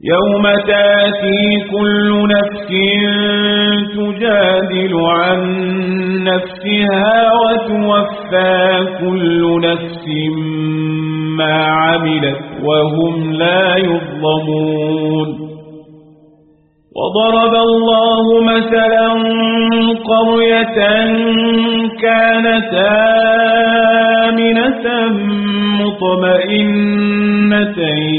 يوم تاتي كل نفس تجادل عن نفسها وتوفى كل نفس ما عملت وهم لا يظلمون وضرب الله مثلا قرية كانت آمنة مطمئنة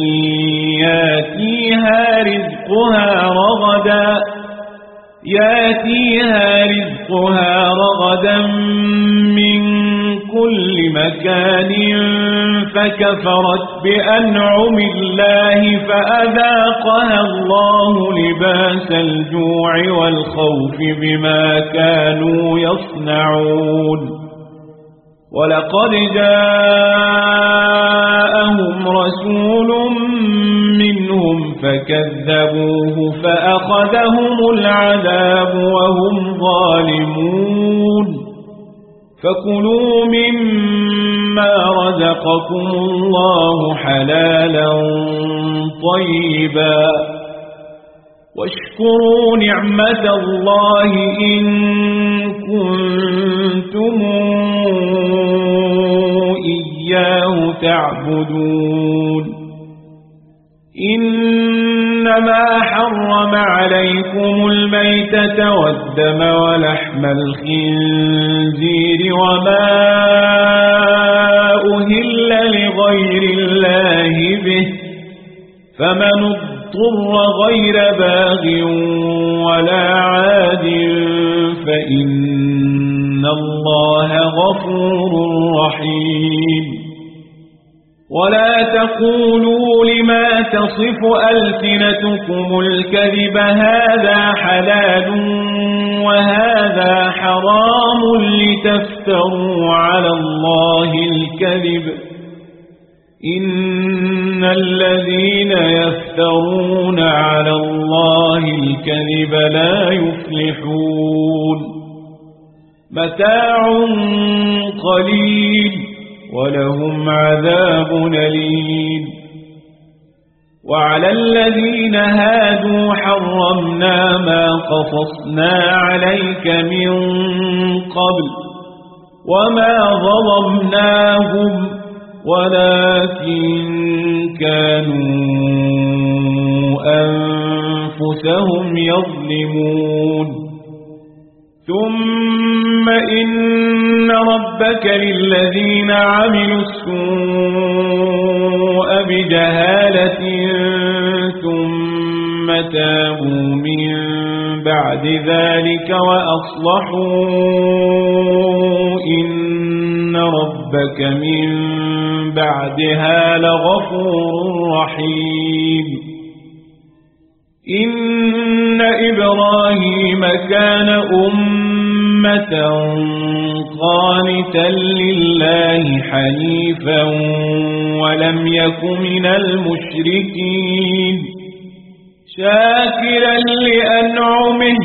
ياتيها رزقها رغدا من كل مكان فكفرت بأنعم الله فأذاقها الله لباس الجوع والخوف بما كانوا يصنعون ولقد جاءهم رسول منهم فكذبوه فأخذهم العذاب وهم ظالمون فكلوا مما رزقكم الله حلالا طيبا واشكروا نعمة الله إن كنتم إياه تعبدون إنما حرم عليكم الميتة والدم ولحم الخنزير وما أهل لغير الله به فمن اضطر غير باغ ولا عاد فإن الله غفور رحيم ولا تقولوا لما تصف ألسنتكم الكذب هذا حلال وهذا حرام لتفتروا على الله الكذب إن الذين يفترون على الله الكذب لا يفلحون متاع قليل ولهم عذاب أليم وعلى الذين هادوا حرمنا ما قصصنا عليك من قبل وما ظلمناهم ولكن كانوا أنفسهم يظلمون ثم إن ربك للذين عملوا السوء بجهالة ثم تابوا من بعد ذلك وأصلحوا إن ربك من بعدها لغفور رحيم إن إبراهيم كان أمة قانتا لله حنيفا ولم يك من المشركين شاكرا لأنعمه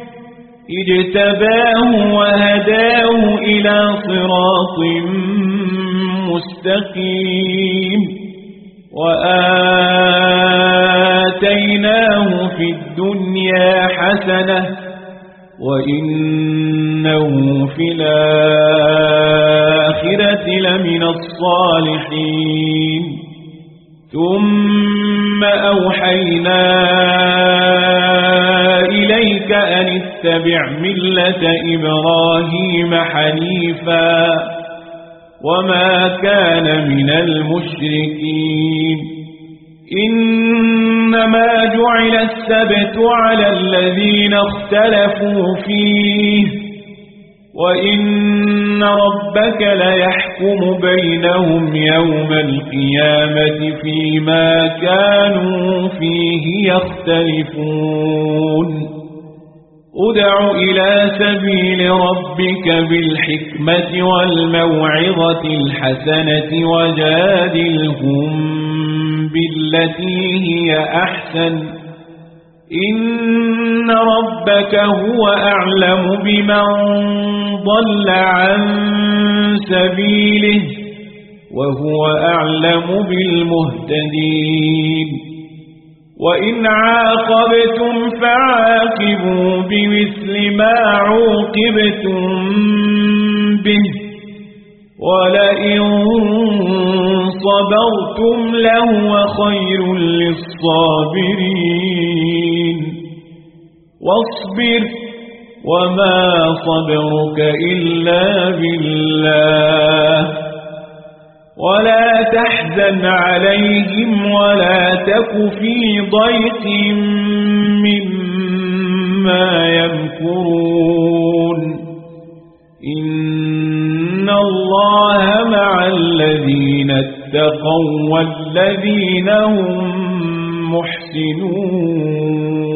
اجتباه وهداه إلى صراط مستقيم وآتيناه في الدنيا حسنة وإنه في الآخرة لمن الصالحين ثم أوحينا إليك أن اتبع ملة إبراهيم حنيفا وما كان من المشركين إنما جعل السبت على الذين اختلفوا فيه وإن ربك ليحكم بينهم يوم القيامة فيما كانوا فيه يختلفون ادع إلى سبيل ربك بالحكمة والموعظة الحسنة وجادلهم بالتي هي أحسن إن ربك هو أعلم بمن ضل عن سبيله وهو أعلم بالمهتدين وإن عاقبتم فعاقبوا بمثل ما عوقبتم به ولئن صبرتم لهو خير للصابرين واصبر وما صبرك إلا بالله ولا تحزن عليهم ولا تك في ضيق مما يمكرون إن الله مع الذين اتقوا والذين هم محسنون